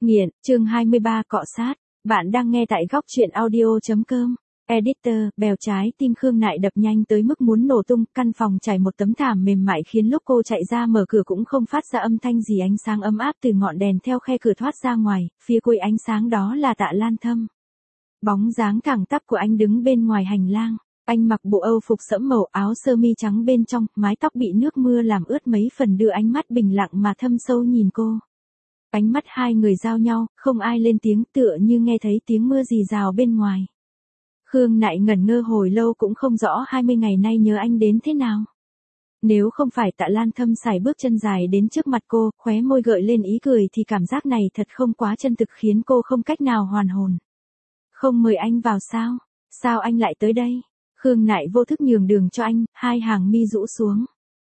Nghiện, chương 23 cọ sát. Bạn đang nghe tại góc truyện audio.com. Editor, bèo trái tim Khương Nại đập nhanh tới mức muốn nổ tung, căn phòng trải một tấm thảm mềm mại khiến lúc cô chạy ra mở cửa cũng không phát ra âm thanh gì, ánh sáng ấm áp từ ngọn đèn theo khe cửa thoát ra ngoài, phía cuối ánh sáng đó là Tạ Lan Thâm. Bóng dáng thẳng tắp của anh đứng bên ngoài hành lang. Anh mặc bộ Âu phục sẫm màu, áo sơ mi trắng bên trong, mái tóc bị nước mưa làm ướt mấy phần, đưa ánh mắt bình lặng mà thâm sâu nhìn cô. Ánh mắt hai người giao nhau, không ai lên tiếng, tựa như nghe thấy tiếng mưa rì rào bên ngoài. Khương Nại ngẩn ngơ hồi lâu cũng không rõ 20 ngày nay nhớ anh đến thế nào. Nếu không phải Tạ Lan Thâm sải bước chân dài đến trước mặt cô, khóe môi gợi lên ý cười thì cảm giác này thật không quá chân thực, khiến cô không cách nào hoàn hồn. Không mời anh vào sao? Sao anh lại tới đây? Khương Nại vô thức nhường đường cho anh, hai hàng mi rũ xuống.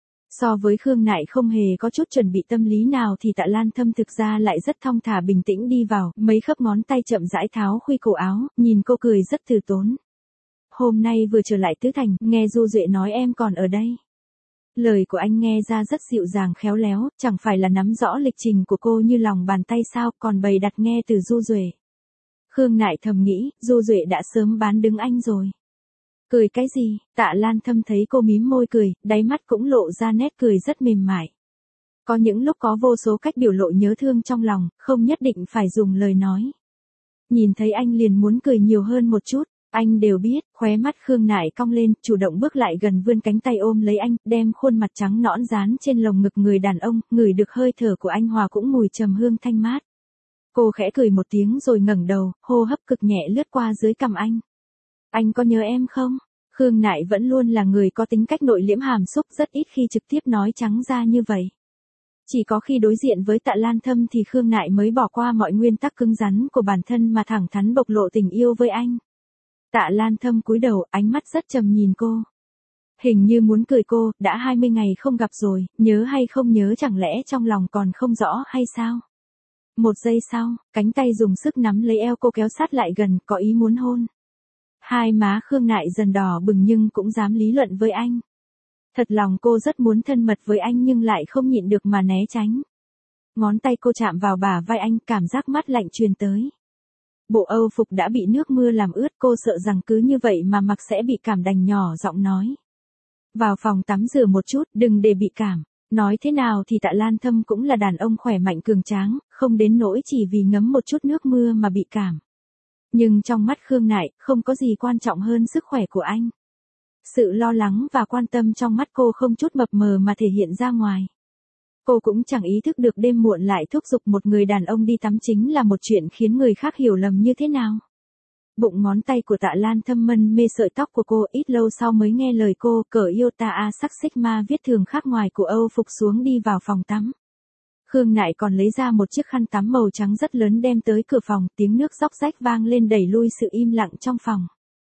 So với Khương Nại không hề có chút chuẩn bị tâm lý nào thì Tạ Lan Thâm thực ra lại rất thong thả bình tĩnh đi vào, mấy khớp ngón tay chậm rãi tháo khuy cổ áo, nhìn cô cười rất từ tốn. Hôm nay vừa trở lại Tứ Thành, nghe Du Duệ nói em còn ở đây. Lời của anh nghe ra rất dịu dàng khéo léo, chẳng phải là nắm rõ lịch trình của cô như lòng bàn tay sao, còn bày đặt nghe từ Du Duệ. Khương Nại thầm nghĩ, Du Duệ đã sớm bán đứng anh rồi. Cười cái gì? Tạ Lan Thâm thấy cô mím môi cười, đáy mắt cũng lộ ra nét cười rất mềm mại. Có những lúc có vô số cách biểu lộ nhớ thương trong lòng, không nhất định phải dùng lời nói. Nhìn thấy anh liền muốn cười nhiều hơn một chút, anh đều biết, khóe mắt Khương Nại cong lên, chủ động bước lại gần vươn cánh tay ôm lấy anh, đem khuôn mặt trắng nõn dán trên lồng ngực người đàn ông, ngửi được hơi thở của anh hòa cũng mùi trầm hương thanh mát. Cô khẽ cười một tiếng rồi ngẩng đầu, hô hấp cực nhẹ lướt qua dưới cằm anh. Anh có nhớ em không? Khương Nại vẫn luôn là người có tính cách nội liễm hàm xúc, rất ít khi trực tiếp nói trắng ra như vậy. Chỉ có khi đối diện với Tạ Lan Thâm thì Khương Nại mới bỏ qua mọi nguyên tắc cứng rắn của bản thân mà thẳng thắn bộc lộ tình yêu với anh. Tạ Lan Thâm cúi đầu, ánh mắt rất trầm nhìn cô. Hình như muốn cười cô, đã 20 ngày không gặp rồi, nhớ hay không nhớ, chẳng lẽ trong lòng còn không rõ hay sao? Một giây sau, cánh tay dùng sức nắm lấy eo cô kéo sát lại gần, có ý muốn hôn. Hai má Khương Nại dần đỏ bừng nhưng cũng dám lý luận với anh. Thật lòng cô rất muốn thân mật với anh nhưng lại không nhịn được mà né tránh. Ngón tay cô chạm vào bả vai anh, cảm giác mát lạnh truyền tới. Bộ Âu phục đã bị nước mưa làm ướt, cô sợ rằng cứ như vậy mà mặc sẽ bị cảm, đành nhỏ giọng nói. Vào phòng tắm rửa một chút, đừng để bị cảm. Nói thế nào thì Tạ Lan Thâm cũng là đàn ông khỏe mạnh cường tráng, không đến nỗi chỉ vì ngấm một chút nước mưa mà bị cảm. Nhưng trong mắt Khương Nại, không có gì quan trọng hơn sức khỏe của anh. Sự lo lắng và quan tâm trong mắt cô không chút mập mờ mà thể hiện ra ngoài. Cô cũng chẳng ý thức được đêm muộn lại thúc giục một người đàn ông đi tắm chính là một chuyện khiến người khác hiểu lầm như thế nào. Bụng ngón tay của Tạ Lan Thâm mân mê sợi tóc của cô, ít lâu sau mới nghe lời cô, cởi Iota A sắc Sigma viết thường khác ngoài của Âu phục xuống đi vào phòng tắm. Khương Nại còn lấy ra một chiếc khăn tắm màu trắng rất lớn đem tới cửa phòng, tiếng nước róc rách vang lên đẩy lui sự im lặng trong phòng.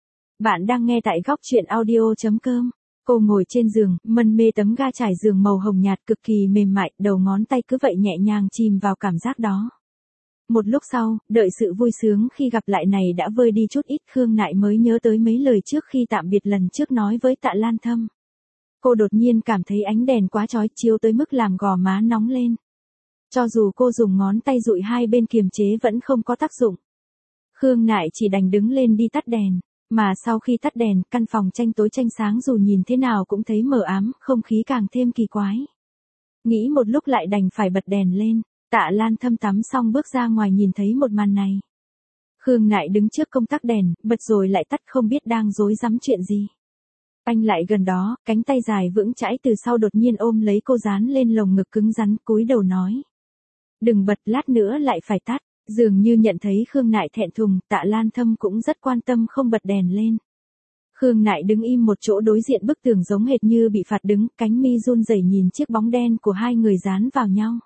Bạn đang nghe tại góc truyện audio.com. Cô ngồi trên giường, mân mê tấm ga trải giường màu hồng nhạt cực kỳ mềm mại, đầu ngón tay cứ vậy nhẹ nhàng chìm vào cảm giác đó. Một lúc sau, đợi sự vui sướng khi gặp lại này đã vơi đi chút ít, Khương Nại mới nhớ tới mấy lời trước khi tạm biệt lần trước nói với Tạ Lan Thâm. Cô đột nhiên cảm thấy ánh đèn quá chói chiếu tới mức làm gò má nóng lên. Cho dù cô dùng ngón tay dụi hai bên kiềm chế vẫn không có tác dụng. Khương Nại chỉ đành đứng lên đi tắt đèn. Mà sau khi tắt đèn, căn phòng tranh tối tranh sáng dù nhìn thế nào cũng thấy mờ ám, không khí càng thêm kỳ quái. Nghĩ một lúc lại đành phải bật đèn lên. Tạ Lan Thâm tắm xong bước ra ngoài nhìn thấy một màn này. Khương Nại đứng trước công tắc đèn, bật rồi lại tắt, không biết đang rối rắm chuyện gì. Anh lại gần đó, cánh tay dài vững chãi từ sau đột nhiên ôm lấy cô dán lên lồng ngực cứng rắn, cúi đầu nói. Đừng bật, lát nữa lại phải tắt. Dường như nhận thấy Khương Nại thẹn thùng, Tạ Lan Thâm cũng rất quan tâm không bật đèn lên. Khương Nại đứng im một chỗ đối diện bức tường giống hệt như bị phạt đứng, cánh mi run rẩy nhìn chiếc bóng đen của hai người dán vào nhau.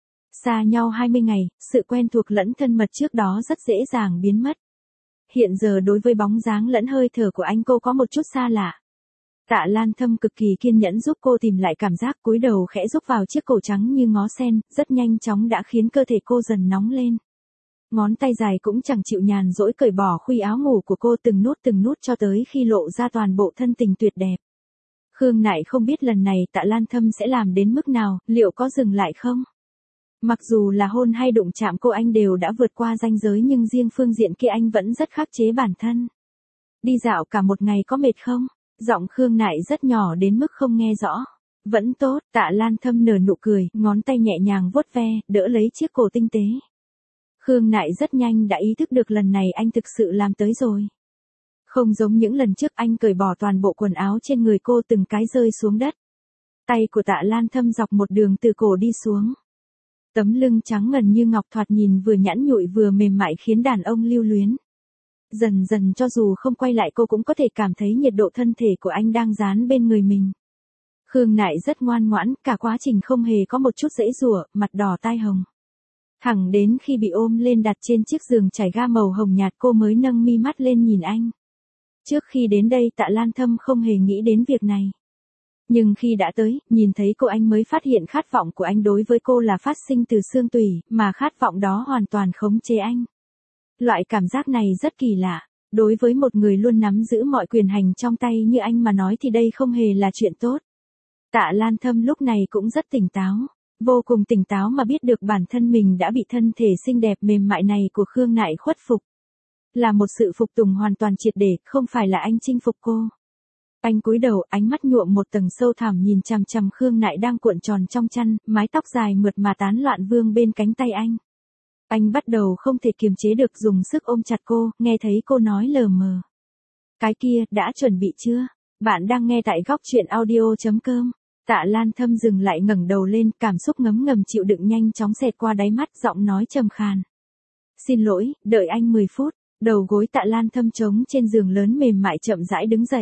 Xa nhau 20 ngày, sự quen thuộc lẫn thân mật trước đó rất dễ dàng biến mất. Hiện giờ đối với bóng dáng lẫn hơi thở của anh cô có một chút xa lạ. Tạ Lan Thâm cực kỳ kiên nhẫn giúp cô tìm lại cảm giác, cúi đầu khẽ rúc vào chiếc cổ trắng như ngó sen, rất nhanh chóng đã khiến cơ thể cô dần nóng lên. Ngón tay dài cũng chẳng chịu nhàn rỗi cởi bỏ khuy áo ngủ của cô từng nút cho tới khi lộ ra toàn bộ thân tình tuyệt đẹp. Khương Nại không biết lần này Tạ Lan Thâm sẽ làm đến mức nào, liệu có dừng lại không? Mặc dù là hôn hay đụng chạm cô anh đều đã vượt qua ranh giới nhưng riêng phương diện kia anh vẫn rất khắc chế bản thân. Đi dạo cả một ngày có mệt không? Giọng Khương Nại rất nhỏ đến mức không nghe rõ. Vẫn tốt, Tạ Lan Thâm nở nụ cười, ngón tay nhẹ nhàng vuốt ve, đỡ lấy chiếc cổ tinh tế. Khương Nại rất nhanh đã ý thức được lần này anh thực sự làm tới rồi. Không giống những lần trước anh cởi bỏ toàn bộ quần áo trên người cô từng cái rơi xuống đất. Tay của Tạ Lan Thâm dọc một đường từ cổ đi xuống. Tấm lưng trắng ngần như ngọc thoạt nhìn vừa nhẵn nhụi vừa mềm mại khiến đàn ông lưu luyến. Dần dần cho dù không quay lại cô cũng có thể cảm thấy nhiệt độ thân thể của anh đang dán bên người mình. Khương Nại rất ngoan ngoãn, cả quá trình không hề có một chút giãy giụa, mặt đỏ tai hồng. Thẳng đến khi bị ôm lên đặt trên chiếc giường trải ga màu hồng nhạt cô mới nâng mi mắt lên nhìn anh. Trước khi đến đây Tạ Lan Thâm không hề nghĩ đến việc này. Nhưng khi đã tới, nhìn thấy cô anh mới phát hiện khát vọng của anh đối với cô là phát sinh từ xương tủy, mà khát vọng đó hoàn toàn khống chế anh. Loại cảm giác này rất kỳ lạ. Đối với một người luôn nắm giữ mọi quyền hành trong tay như anh mà nói thì đây không hề là chuyện tốt. Tạ Lan Thâm lúc này cũng rất tỉnh táo. Vô cùng tỉnh táo mà biết được bản thân mình đã bị thân thể xinh đẹp mềm mại này của Khương Nại khuất phục. Là một sự phục tùng hoàn toàn triệt để, không phải là anh chinh phục cô. Anh cúi đầu, ánh mắt nhuộm một tầng sâu thẳm nhìn chằm chằm Khương Nại đang cuộn tròn trong chăn, mái tóc dài mượt mà tán loạn vương bên cánh tay anh. Anh bắt đầu không thể kiềm chế được dùng sức ôm chặt cô, nghe thấy cô nói lờ mờ. Cái kia, đã chuẩn bị chưa? Bạn đang nghe tại góc truyện audio.com. Tạ Lan Thâm dừng lại ngẩng đầu lên, cảm xúc ngấm ngầm chịu đựng nhanh chóng xẹt qua đáy mắt, giọng nói trầm khàn. Xin lỗi, đợi anh 10 phút. Đầu gối Tạ Lan Thâm trống trên giường lớn mềm mại chậm rãi đứng dậy.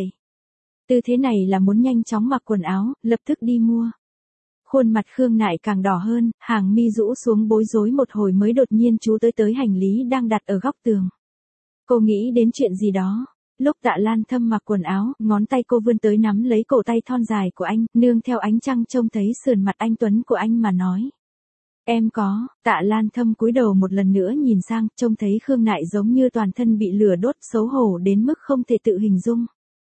Tư thế này là muốn nhanh chóng mặc quần áo, lập tức đi mua. Khuôn mặt Khương Nại càng đỏ hơn, hàng mi rũ xuống bối rối một hồi mới đột nhiên chú tới hành lý đang đặt ở góc tường. Cô nghĩ đến chuyện gì đó. Lúc Tạ Lan Thâm mặc quần áo, ngón tay cô vươn tới nắm lấy cổ tay thon dài của anh, nương theo ánh trăng trông thấy sườn mặt anh tuấn của anh mà nói. Em có, Tạ Lan Thâm cúi đầu một lần nữa nhìn sang, trông thấy Khương Nại giống như toàn thân bị lửa đốt, xấu hổ đến mức không thể tự hình dung.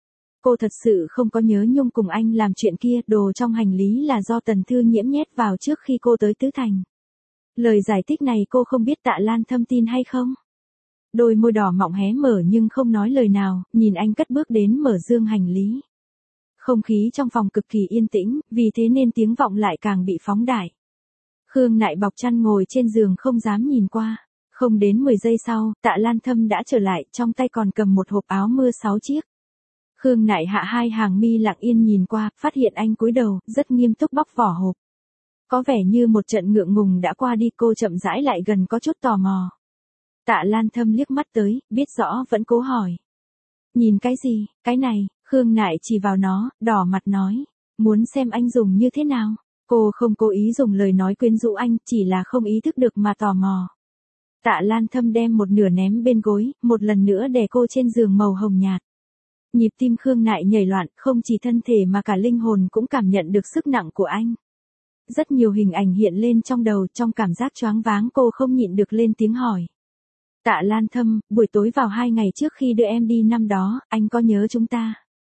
Cô thật sự không có nhớ nhung cùng anh làm chuyện kia, đồ trong hành lý là do Tần Thư Nhiễm nhét vào trước khi cô tới Tứ Thành. Lời giải thích này cô không biết Tạ Lan Thâm tin hay không? Đôi môi đỏ mọng hé mở nhưng không nói lời nào, nhìn anh cất bước đến mở dương hành lý. Không khí trong phòng cực kỳ yên tĩnh, vì thế nên tiếng vọng lại càng bị phóng đại. Khương Nại bọc chăn ngồi trên giường không dám nhìn qua. Không đến 10 giây sau, Tạ Lan Thâm đã trở lại, trong tay còn cầm một hộp áo mưa 6 chiếc. Khương Nại hạ hai hàng mi lặng yên nhìn qua, phát hiện anh cúi đầu, rất nghiêm túc bóc vỏ hộp. Có vẻ như một trận ngượng ngùng đã qua đi, cô chậm rãi lại gần có chút tò mò. Tạ Lan Thâm liếc mắt tới, biết rõ vẫn cố hỏi. Nhìn cái gì, cái này, Khương Nại chỉ vào nó, đỏ mặt nói. Muốn xem anh dùng như thế nào? Cô không cố ý dùng lời nói quyến rũ anh, chỉ là không ý thức được mà tò mò. Tạ Lan Thâm đem một nửa ném bên gối, một lần nữa đè cô trên giường màu hồng nhạt. Nhịp tim Khương Nại nhảy loạn, không chỉ thân thể mà cả linh hồn cũng cảm nhận được sức nặng của anh. Rất nhiều hình ảnh hiện lên trong đầu, trong cảm giác choáng váng cô không nhịn được lên tiếng hỏi. Tạ Lan Thâm, buổi tối vào 2 ngày trước khi đưa em đi năm đó, anh có nhớ chúng ta?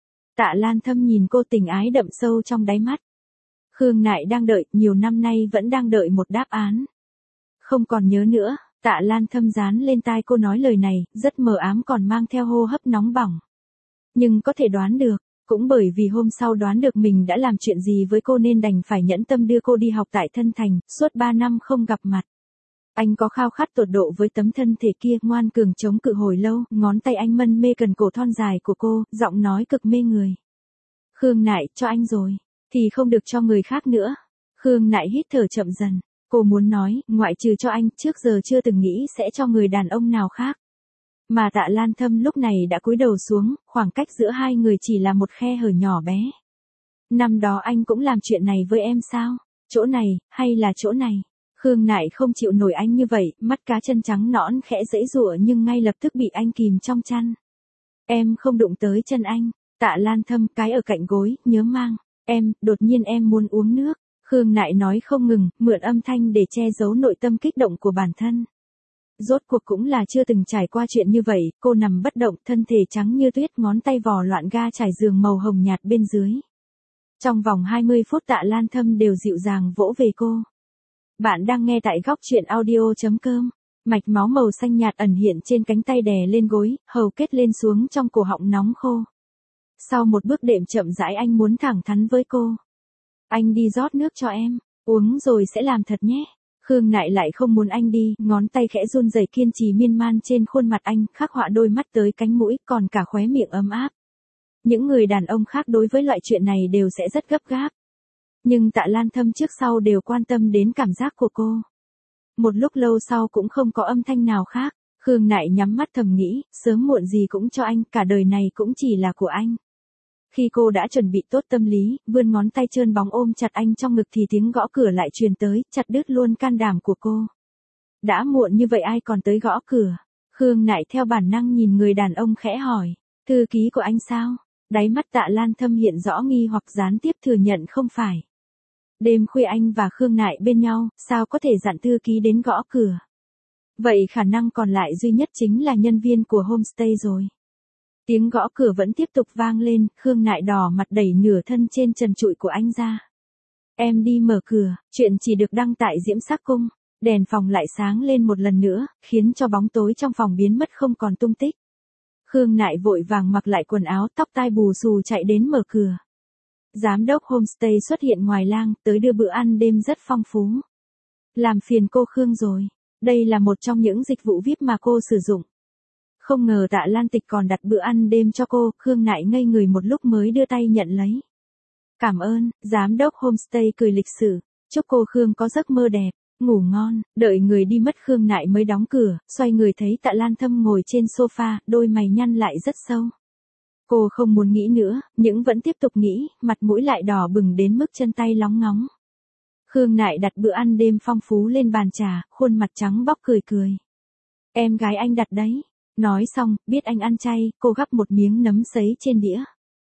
Tạ Lan Thâm nhìn cô tình ái đậm sâu trong đáy mắt. Khương Nại đang đợi, nhiều năm nay vẫn đang đợi một đáp án. Không còn nhớ nữa, Tạ Lan Thâm dán lên tai cô nói lời này, rất mờ ám còn mang theo hô hấp nóng bỏng. Nhưng có thể đoán được, cũng bởi vì hôm sau đoán được mình đã làm chuyện gì với cô nên đành phải nhẫn tâm đưa cô đi học tại Thân Thành, suốt 3 năm không gặp mặt. Anh có khao khát tột độ với tấm thân thể kia, ngoan cường chống cự hồi lâu, ngón tay anh mân mê cần cổ thon dài của cô, giọng nói cực mê người. Khương Nại, cho anh rồi, thì không được cho người khác nữa. Khương Nại hít thở chậm dần, cô muốn nói, ngoại trừ cho anh, trước giờ chưa từng nghĩ sẽ cho người đàn ông nào khác. Mà Tạ Lan Thâm lúc này đã cúi đầu xuống, khoảng cách giữa hai người chỉ là một khe hở nhỏ bé. Năm đó anh cũng làm chuyện này với em sao? Chỗ này, hay là chỗ này? Khương Nại không chịu nổi anh như vậy, mắt cá chân trắng nõn khẽ giãy giụa nhưng ngay lập tức bị anh kìm trong chăn. Em không đụng tới chân anh. Tạ Lan Thâm, cái ở cạnh gối, nhớ mang. Em, đột nhiên em muốn uống nước. Khương Nại nói không ngừng, mượn âm thanh để che giấu nội tâm kích động của bản thân. Rốt cuộc cũng là chưa từng trải qua chuyện như vậy, cô nằm bất động, thân thể trắng như tuyết, ngón tay vò loạn ga trải giường màu hồng nhạt bên dưới. Trong vòng 20 phút Tạ Lan Thâm đều dịu dàng vỗ về cô. Bạn đang nghe tại góc truyện audio.com. Mạch máu màu xanh nhạt ẩn hiện trên cánh tay đè lên gối, hầu kết lên xuống trong cổ họng nóng khô. Sau một bước đệm chậm rãi anh muốn thẳng thắn với cô. Anh đi rót nước cho em, uống rồi sẽ làm thật nhé. Khương Nại lại không muốn anh đi, ngón tay khẽ run rẩy kiên trì miên man trên khuôn mặt anh, khắc họa đôi mắt tới cánh mũi, còn cả khóe miệng ấm áp. Những người đàn ông khác đối với loại chuyện này đều sẽ rất gấp gáp. Nhưng Tạ Lan Thâm trước sau đều quan tâm đến cảm giác của cô. Một lúc lâu sau cũng không có âm thanh nào khác, Khương Nại nhắm mắt thầm nghĩ, sớm muộn gì cũng cho anh, cả đời này cũng chỉ là của anh. Khi cô đã chuẩn bị tốt tâm lý, vươn ngón tay trơn bóng ôm chặt anh trong ngực thì tiếng gõ cửa lại truyền tới, chặt đứt luôn can đảm của cô. Đã muộn như vậy ai còn tới gõ cửa? Khương Nại theo bản năng nhìn người đàn ông khẽ hỏi, thư ký của anh sao? Đáy mắt Tạ Lan Thâm hiện rõ nghi hoặc gián tiếp thừa nhận không phải. Đêm khuya anh và Khương Nại bên nhau, sao có thể dặn thư ký đến gõ cửa? Vậy khả năng còn lại duy nhất chính là nhân viên của homestay rồi. Tiếng gõ cửa vẫn tiếp tục vang lên, Khương Nại đỏ mặt đẩy nửa thân trên trần trụi của anh ra. Em đi mở cửa, chuyện chỉ được đăng tại Diễm Sắc Cung. Đèn phòng lại sáng lên một lần nữa, khiến cho bóng tối trong phòng biến mất không còn tung tích. Khương Nại vội vàng mặc lại quần áo, tóc tai bù xù chạy đến mở cửa. Giám đốc homestay xuất hiện ngoài lang, tới đưa bữa ăn đêm rất phong phú. Làm phiền cô Khương rồi. Đây là một trong những dịch vụ VIP mà cô sử dụng. Không ngờ Tạ Lan Tịch còn đặt bữa ăn đêm cho cô, Khương Nại ngây người một lúc mới đưa tay nhận lấy. Cảm ơn, giám đốc homestay cười lịch sự. Chúc cô Khương có giấc mơ đẹp, ngủ ngon. Đợi người đi mất Khương Nại mới đóng cửa, xoay người thấy Tạ Lan Thâm ngồi trên sofa, đôi mày nhăn lại rất sâu. Cô không muốn nghĩ nữa, nhưng vẫn tiếp tục nghĩ, mặt mũi lại đỏ bừng đến mức chân tay lóng ngóng. Khương Nại đặt bữa ăn đêm phong phú lên bàn trà, khuôn mặt trắng bóc cười cười. Em gái anh đặt đấy. Nói xong, biết anh ăn chay, cô gắp một miếng nấm sấy trên đĩa.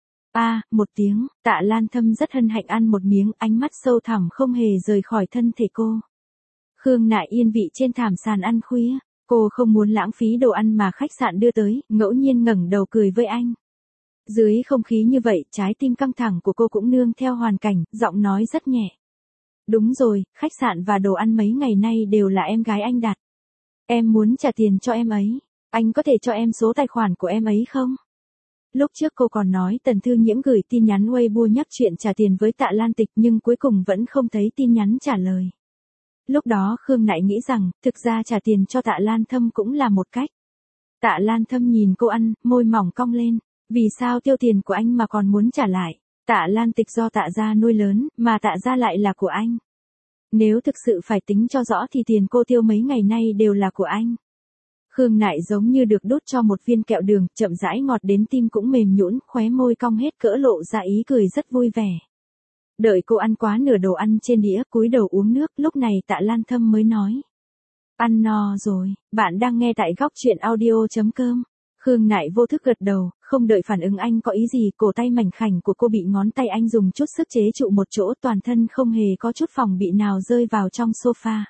Một tiếng, Tạ Lan Thâm rất hân hạnh ăn một miếng, ánh mắt sâu thẳm không hề rời khỏi thân thể cô. Khương Nại yên vị trên thảm sàn ăn khuya, cô không muốn lãng phí đồ ăn mà khách sạn đưa tới, ngẫu nhiên ngẩng đầu cười với anh. Dưới không khí như vậy, trái tim căng thẳng của cô cũng nương theo hoàn cảnh, giọng nói rất nhẹ. Đúng rồi, khách sạn và đồ ăn mấy ngày nay đều là em gái anh đặt. Em muốn trả tiền cho em ấy. Anh có thể cho em số tài khoản của em ấy không? Lúc trước cô còn nói Tần Thư Nhiễm gửi tin nhắn Weibo nhắc chuyện trả tiền với Tạ Lan Tịch nhưng cuối cùng vẫn không thấy tin nhắn trả lời. Lúc đó Khương Nại nghĩ rằng, thực ra trả tiền cho Tạ Lan Thâm cũng là một cách. Tạ Lan Thâm nhìn cô ăn, môi mỏng cong lên. Vì sao tiêu tiền của anh mà còn muốn trả lại? Tạ Lan Tịch do Tạ gia nuôi lớn, mà Tạ gia lại là của anh. Nếu thực sự phải tính cho rõ thì tiền cô tiêu mấy ngày nay đều là của anh. Khương Nại giống như được đút cho một viên kẹo đường, chậm rãi ngọt đến tim cũng mềm nhũn, khóe môi cong hết cỡ lộ ra ý cười rất vui vẻ. Đợi cô ăn quá nửa đồ ăn trên đĩa, cúi đầu uống nước, lúc này Tạ Lan Thâm mới nói. Ăn no rồi, bạn đang nghe tại góc truyện audio.com. Khương Nại vô thức gật đầu, không đợi phản ứng anh có ý gì, cổ tay mảnh khảnh của cô bị ngón tay anh dùng chút sức chế trụ một chỗ, toàn thân không hề có chút phòng bị nào rơi vào trong sofa.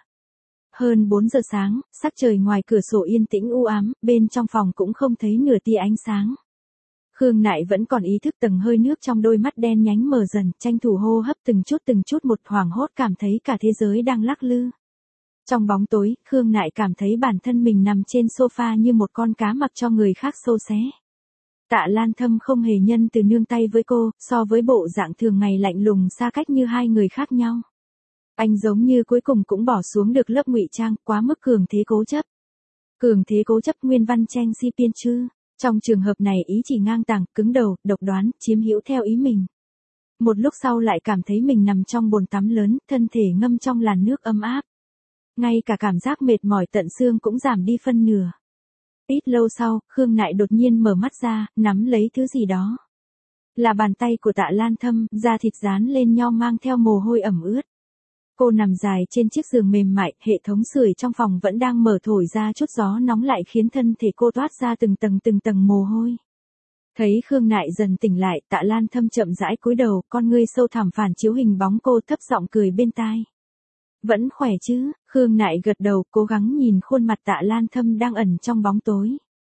Hơn 4 giờ sáng, sắc trời ngoài cửa sổ yên tĩnh u ám, bên trong phòng cũng không thấy nửa tia ánh sáng. Khương Nại vẫn còn ý thức tầng hơi nước trong đôi mắt đen nhánh mờ dần, tranh thủ hô hấp từng chút một, hoảng hốt cảm thấy cả thế giới đang lắc lư. Trong bóng tối, Khương Nại cảm thấy bản thân mình nằm trên sofa như một con cá mặc cho người khác xâu xé. Tạ Lan Thâm không hề nhân từ nương tay với cô, so với bộ dạng thường ngày lạnh lùng xa cách như hai người khác nhau. Anh giống như cuối cùng cũng bỏ xuống được lớp ngụy trang, quá mức cường thế cố chấp. Cường thế cố chấp nguyên văn Cheng Si Piên Chư. Trong trường hợp này ý chỉ ngang tàng, cứng đầu, độc đoán, chiếm hữu theo ý mình. Một lúc sau lại cảm thấy mình nằm trong bồn tắm lớn, thân thể ngâm trong làn nước ấm áp. Ngay cả cảm giác mệt mỏi tận xương cũng giảm đi phân nửa. Ít lâu sau, Khương Nại đột nhiên mở mắt ra, nắm lấy thứ gì đó. Là bàn tay của Tạ Lan Thâm, da thịt dán lên nhau mang theo mồ hôi ẩm ướt. Cô nằm dài trên chiếc giường mềm mại, hệ thống sưởi trong phòng vẫn đang mở thổi ra chút gió nóng lại khiến thân thể cô toát ra từng tầng mồ hôi. Thấy Khương Nại dần tỉnh lại, Tạ Lan Thâm chậm rãi cúi đầu, con ngươi sâu thẳm phản chiếu hình bóng cô, thấp giọng cười bên tai. Vẫn khỏe chứ? Khương Nại gật đầu, cố gắng nhìn khuôn mặt Tạ Lan Thâm đang ẩn trong bóng tối.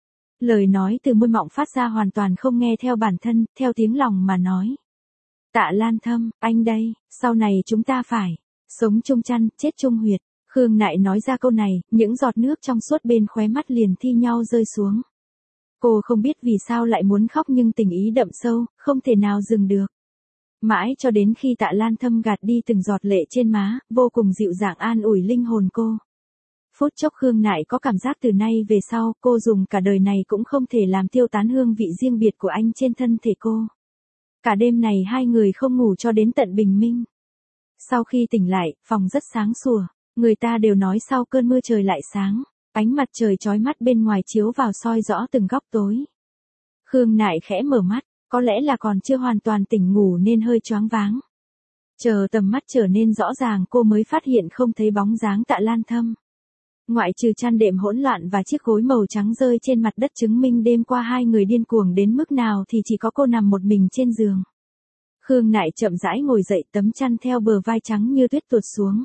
Lời nói từ môi mỏng phát ra hoàn toàn không nghe theo bản thân, theo tiếng lòng mà nói. Tạ Lan Thâm, anh đây, sau này chúng ta phải. Sống chung chăn, chết chung huyệt. Khương Nại nói ra câu này, những giọt nước trong suốt bên khóe mắt liền thi nhau rơi xuống. Cô không biết vì sao lại muốn khóc nhưng tình ý đậm sâu, không thể nào dừng được. Mãi cho đến khi Tạ Lan Thâm gạt đi từng giọt lệ trên má, vô cùng dịu dàng an ủi linh hồn cô. Phút chốc Khương Nại có cảm giác từ nay về sau, cô dùng cả đời này cũng không thể làm tiêu tán hương vị riêng biệt của anh trên thân thể cô. Cả đêm này hai người không ngủ cho đến tận bình minh. Sau khi tỉnh lại, phòng rất sáng sủa, người ta đều nói sau cơn mưa trời lại sáng, ánh mặt trời chói mắt bên ngoài chiếu vào soi rõ từng góc tối. Khương Nại khẽ mở mắt, có lẽ là còn chưa hoàn toàn tỉnh ngủ nên hơi choáng váng. Chờ tầm mắt trở nên rõ ràng cô mới phát hiện không thấy bóng dáng Tạ Lan Thâm. Ngoại trừ chăn đệm hỗn loạn và chiếc gối màu trắng rơi trên mặt đất chứng minh đêm qua hai người điên cuồng đến mức nào thì chỉ có cô nằm một mình trên giường. Khương Nại chậm rãi ngồi dậy, tấm chăn theo bờ vai trắng như tuyết tuột xuống.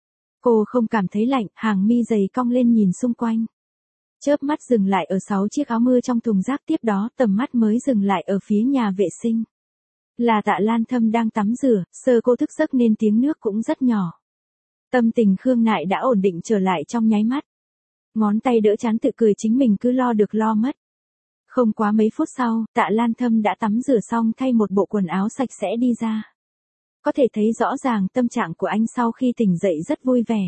Cô không cảm thấy lạnh, hàng mi dày cong lên nhìn xung quanh. Chớp mắt dừng lại ở 6 chiếc áo mưa trong thùng rác, tiếp đó tầm mắt mới dừng lại ở phía nhà vệ sinh. Là Tạ Lan Thâm đang tắm rửa, sờ cô thức giấc nên tiếng nước cũng rất nhỏ. Tâm tình Khương Nại đã ổn định trở lại trong nháy mắt. Ngón tay đỡ trán tự cười chính mình cứ lo được lo mất. Không quá mấy phút sau, Tạ Lan Thâm đã tắm rửa xong thay một bộ quần áo sạch sẽ đi ra. Có thể thấy rõ ràng tâm trạng của anh sau khi tỉnh dậy rất vui vẻ.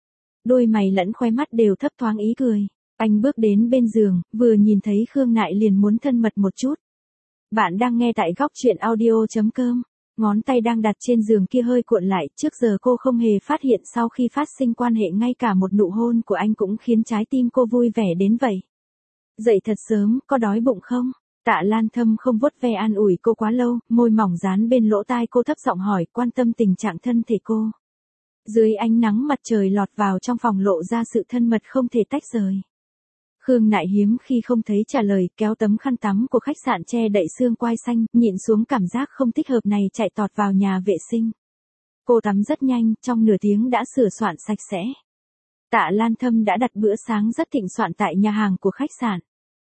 Đôi mày lẫn khóe mắt đều thấp thoáng ý cười. Anh bước đến bên giường, vừa nhìn thấy Khương Nại liền muốn thân mật một chút. Bạn đang nghe tại góc truyện audio.com. Ngón tay đang đặt trên giường kia hơi cuộn lại, trước giờ cô không hề phát hiện sau khi phát sinh quan hệ ngay cả một nụ hôn của anh cũng khiến trái tim cô vui vẻ đến vậy. Dậy thật sớm, có đói bụng không? Tạ Lan Thâm không vuốt ve an ủi cô quá lâu, môi mỏng dán bên lỗ tai cô thấp giọng hỏi, quan tâm tình trạng thân thể cô. Dưới ánh nắng mặt trời lọt vào trong phòng lộ ra sự thân mật không thể tách rời. Khương Nại hiếm khi không thấy trả lời, kéo tấm khăn tắm của khách sạn che đậy xương quai xanh, nhịn xuống cảm giác không thích hợp này chạy tọt vào nhà vệ sinh. Cô tắm rất nhanh, trong nửa tiếng đã sửa soạn sạch sẽ. Tạ Lan Thâm đã đặt bữa sáng rất thịnh soạn tại nhà hàng của khách sạn.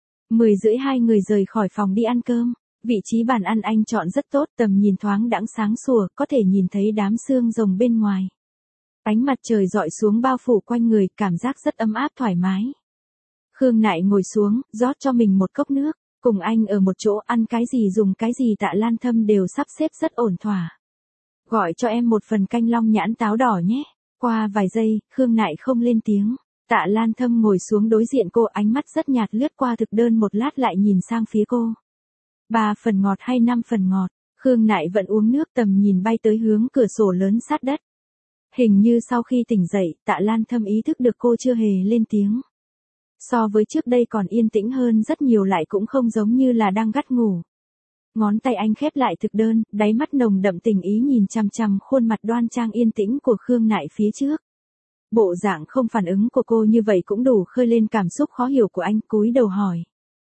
10:30 hai người rời khỏi phòng đi ăn cơm. Vị trí bàn ăn anh chọn rất tốt, tầm nhìn thoáng đãng sáng sủa, có thể nhìn thấy đám sương rồng bên ngoài. Ánh mặt trời rọi xuống bao phủ quanh người, cảm giác rất ấm áp thoải mái. Khương Nại ngồi xuống, rót cho mình một cốc nước, cùng anh ở một chỗ, ăn cái gì dùng cái gì Tạ Lan Thâm đều sắp xếp rất ổn thỏa. Gọi cho em một phần canh long nhãn táo đỏ nhé. Qua vài giây, Khương Nại không lên tiếng. Tạ Lan Thâm ngồi xuống đối diện cô, ánh mắt rất nhạt lướt qua thực đơn một lát lại nhìn sang phía cô. 3 phần ngọt hay 5 phần ngọt? Khương Nại vẫn uống nước, tầm nhìn bay tới hướng cửa sổ lớn sát đất. Hình như sau khi tỉnh dậy, Tạ Lan Thâm ý thức được cô chưa hề lên tiếng. So với trước đây còn yên tĩnh hơn rất nhiều, lại cũng không giống như là đang gắt ngủ. Ngón tay anh khép lại thực đơn, đáy mắt nồng đậm tình ý nhìn chằm chằm khuôn mặt đoan trang yên tĩnh của Khương Nại phía trước. Bộ dạng không phản ứng của cô như vậy cũng đủ khơi lên cảm xúc khó hiểu của anh, cúi đầu hỏi.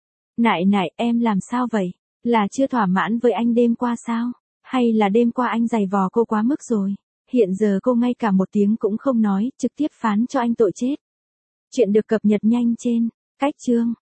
Nại Nại, em làm sao vậy? Là chưa thỏa mãn với anh đêm qua sao? Hay là đêm qua anh giày vò cô quá mức rồi? Hiện giờ cô ngay cả một tiếng cũng không nói, trực tiếp phán cho anh tội chết. Chuyện được cập nhật nhanh trên cách chương.